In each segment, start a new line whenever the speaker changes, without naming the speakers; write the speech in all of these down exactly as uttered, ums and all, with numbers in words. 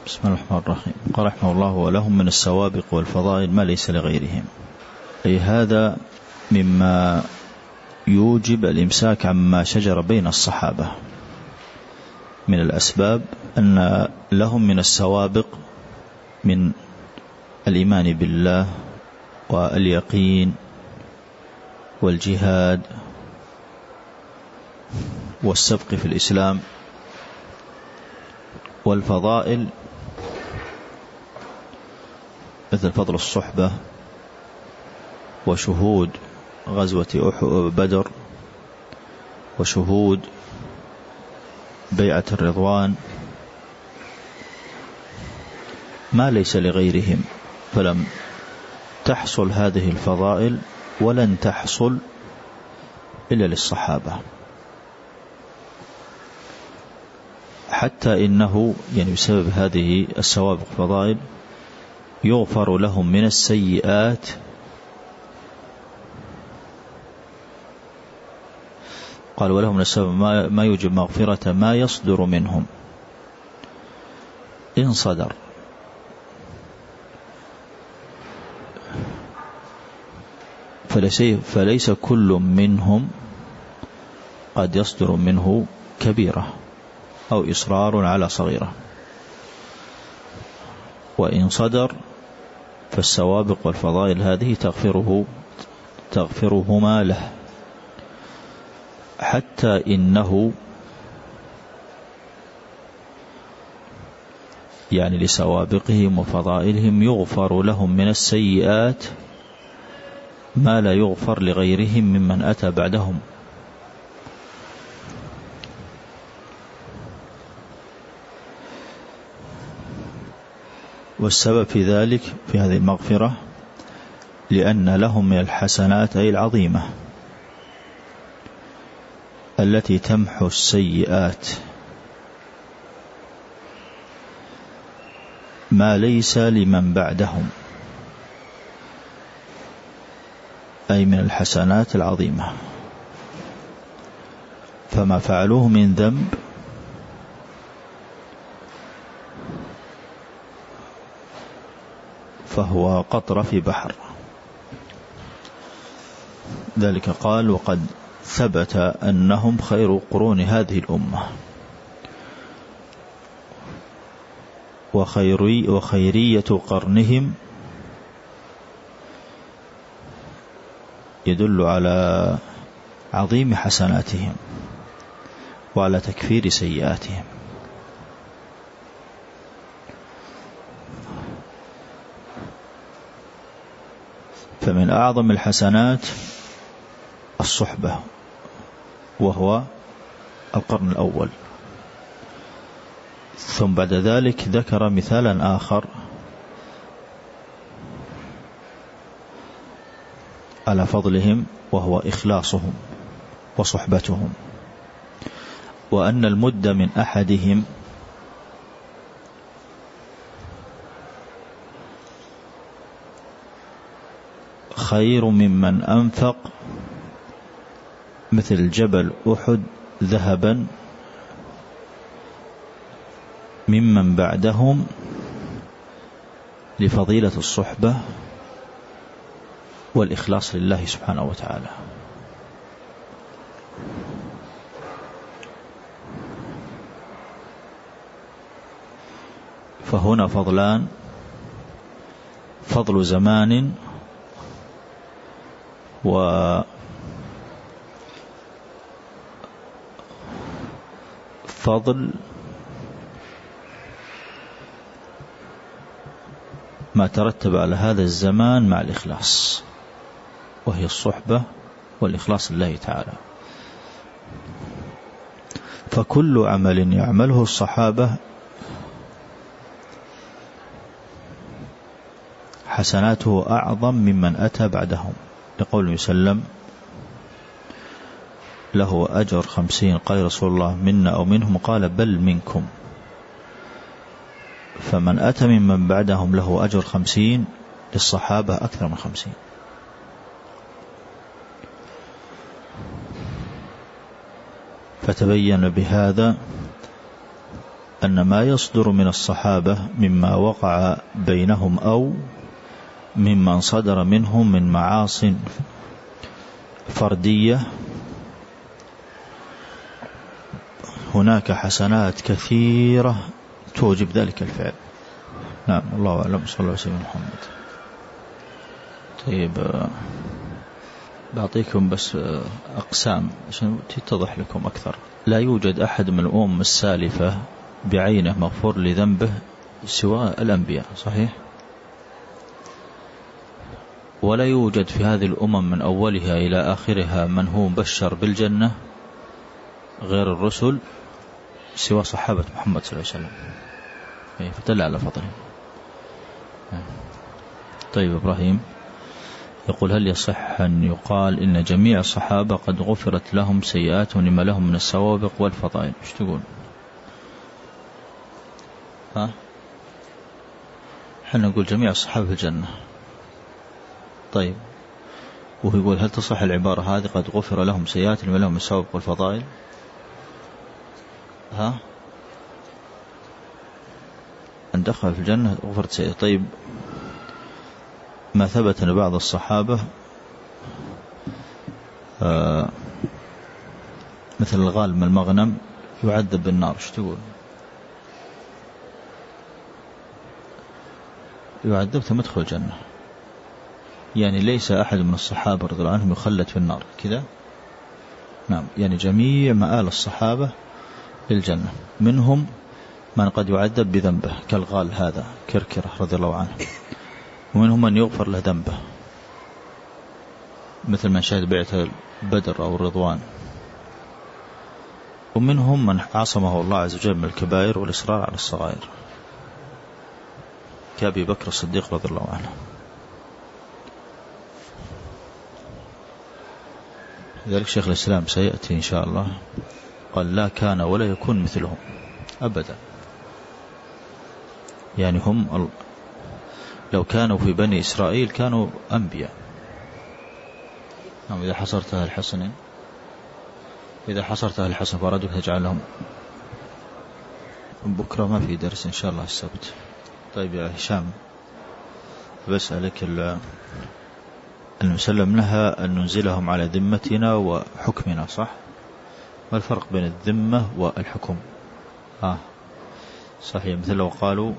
بسم الله الرحمن الرحيم. قال رحمه الله: ولهم من السوابق والفضائل ما ليس لغيرهم. أي هذا مما يوجب الإمساك عما شجر بين الصحابة من الأسباب، أن لهم من السوابق من الإيمان بالله واليقين والجهاد والسبق في الإسلام. والفضائل مثل فضل الصحبة وشهود غزوة بدر وشهود بيعة الرضوان ما ليس لغيرهم، فلم تحصل هذه الفضائل ولن تحصل إلا للصحابة. حتى إنه يعني بسبب هذه السوابق والفضائل يغفر لهم من السيئات قال: ولهم من السبب ما يوجب مغفرة ما يصدر منهم إن صدر. فليس, فليس كل منهم قد يصدر منه كبيرة أو إصرار على صغيرة، وإن صدر فالسوابق والفضائل هذه تغفره تغفرهما له. حتى إنه يعني لسوابقهم وفضائلهم يغفر لهم من السيئات ما لا يغفر لغيرهم ممن أتى بعدهم. والسبب في ذلك في هذه المغفرة لأن لهم من الحسنات أي العظيمة التي تمحو السيئات ما ليس لمن بعدهم، أي من الحسنات العظيمة. فما فعلوه من ذنب فهو قطرة في بحر. ذلك قال: وقد ثبت أنهم خير قرون هذه الأمة وخيري وخيرية قرنهم، يدل على عظيم حسناتهم وعلى تكفير سيئاتهم. فمن أعظم الحسنات الصحبة، وهو القرن الأول. ثم بعد ذلك ذكر مثالا آخر على فضلهم، وهو إخلاصهم وصحبتهم، وأن المد من أحدهم خير ممن أنفق مثل جبل أحد ذهبا ممن بعدهم لفضيلة الصحبة والإخلاص لله سبحانه وتعالى. فهنا فضلان: فضل زمان وفضل ما ترتب على هذا الزمان مع الإخلاص، وهي الصحبة والإخلاص لله تعالى. فكل عمل يعمله الصحابة حسناته أعظم ممن أتى بعدهم، لقوله وسلم: له أجر خمسين. قال رسول الله: منا أو منهم؟ قال: بل منكم. فمن أتى ممن بعدهم له أجر خمسين، للصحابة أكثر من خمسين. فتبين بهذا أن ما يصدر من الصحابة مما وقع بينهم أو ممن صدر منهم من معاصٍ فردية هناك حسنات كثيرة توجب ذلك الفعل. نعم، الله أعلم. صلى الله عليه وسلم محمد. طيب، بعطيكم بس أقسام عشان تتضح لكم أكثر. لا يوجد أحد من الأمم السالفة بعينه مغفور لذنبه سوى الأنبياء، صحيح؟ ولا يوجد في هذه الأمم من أولها إلى آخرها من هو مبشر بالجنة غير الرسل سوى صحابة محمد صلى الله عليه وسلم، فتدل على فضله. طيب، إبراهيم يقول: هل يصح أن يقال إن جميع الصحابة قد غفرت لهم سيئاتهم لما لهم من السوابق والفضائل؟ ايش تقول؟ ها؟ حنا نقول جميع الصحابة في الجنة. طيب، وهو يقول: هل تصح العبارة هذه قد غفر لهم سيئات لما لهم من السوابق والفضائل؟ ها؟ أن دخل في الجنة غفرت سيئات. طيب، ما ثبت أن بعض الصحابة آه مثل الغال من المغنم يعذب بالنار، ايش تقول؟ يعذب ثم يدخل الجنة، يعني ليس أحد من الصحابة رضي الله عنهم يخلد في النار كذا. نعم، يعني جميع مآل الصحابة للجنة، منهم من قد يعذب بذنبه كالغال هذا كركرة رضي الله عنه، ومنهم من يغفر له ذنبه مثل من شهد بيعة بدر أو الرضوان، ومنهم من عصمه الله عز وجل من الكبائر والإصرار على الصغائر كأبي بكر الصديق رضي الله عنه. لذلك شيخ الإسلام سيأتي إن شاء الله قال: لا كان ولا يكون مثلهم أبدا، يعني هم لو كانوا في بني إسرائيل كانوا أنبياء. إذا حصرت أهل الحسن إذا حصرت أهل الحسن فأرادوا تجعلهم بكرة ما في درس إن شاء الله السبت. طيب يا هشام، بسألك المسلم لها أن ننزلهم على ذمتنا وحكمنا، صح؟ ما الفرق بين الذمة والحكم؟ آه صحيح، مثل لو قالوا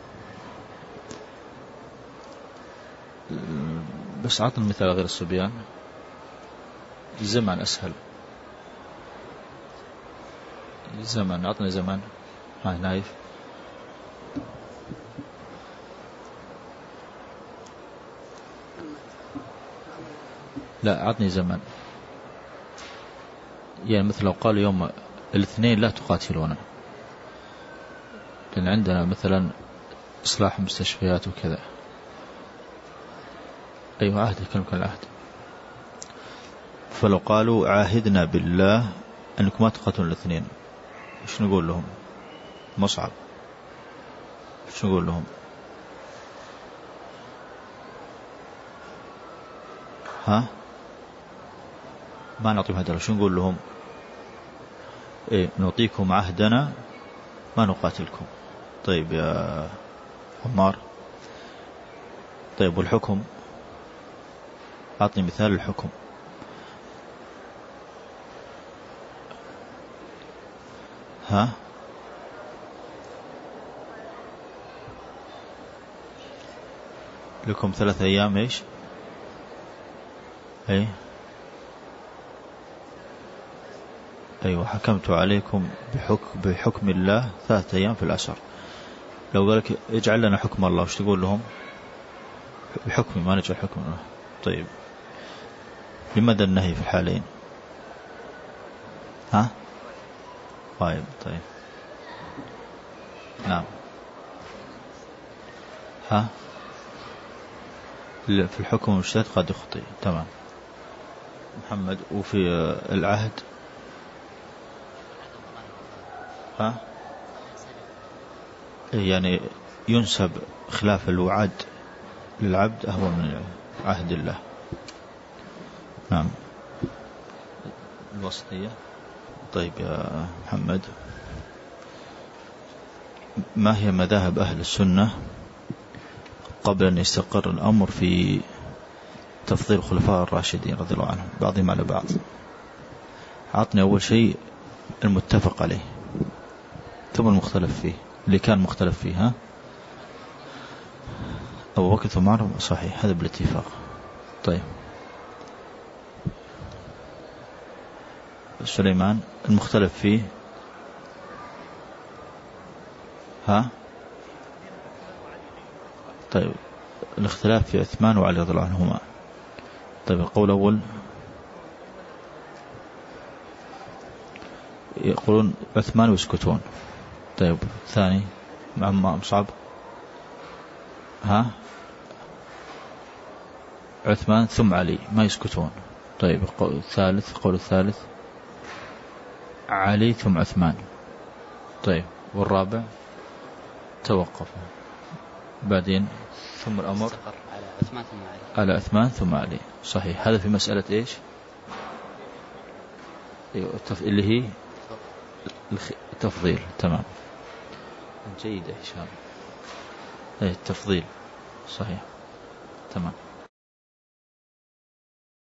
بس عطنا مثال غير الصبيان. الزمن أسهل. الزمن، عطنا زمن. ها نايف. لا، عطني زمن. يعني مثل لو قالوا يوم الاثنين لا تقاتلون، لأن عندنا مثلا إصلاح مستشفيات وكذا. أيوة، عهد، كلمة العهد. فلو قالوا عاهدنا بالله أنكم ما تقاتلون الاثنين، إيش نقول لهم؟ مصعب، إيش نقول لهم؟ ها؟ ما نعطيهم هذا، شو نقول لهم؟ إيه، نعطيكم عهدنا ما نقاتلكم. طيب يا عمار، طيب والحكم؟ أعطني مثال الحكم. ها؟ لكم ثلاث أيام إيش؟ أي أيوة، حكمت عليكم بحكم, بحكم الله ثلاثة أيام في الأسر. لو قالك اجعل لنا حكم الله، وش تقول لهم؟ بحكم ما نجعل حكم الله. طيب، لماذا النهي في الحالين؟ ها؟ طيب طيب نعم. ها؟ في الحكم المشترك قد يخطئ. تمام محمد. وفي العهد ها؟ يعني ينسب خلاف الوعد للعبد أهون من عهد الله. نعم. الوسطية. طيب يا محمد، ما هي مذاهب أهل السنة قبل أن يستقر الأمر في تفضيل الخلفاء الراشدين رضي الله عنهم بعضهم على بعض؟ عطني أول شيء المتفق عليه ثم المختلف فيه، اللي كان مختلف فيه. ها أبو بكر ثم عمر، صحيح، هذا بالاتفاق. طيب سليمان المختلف فيه. ها طيب الاختلاف في عثمان وعلي رضي الله عنهما. طيب القول الأول يقولون عثمان ويسكتون. طيب الثاني مع مصعب. ها عثمان ثم علي ما يسكتون. طيب القول الثالث القول الثالث علي ثم عثمان. طيب والرابع توقفوا بعدين ثم الأمر
على عثمان ثم علي.
على عثمان ثم علي، صحيح. هذا في مسألة إيش اللي هي التفضيل. تمام، جيد يا هشام. التفضيل صحيح، تمام.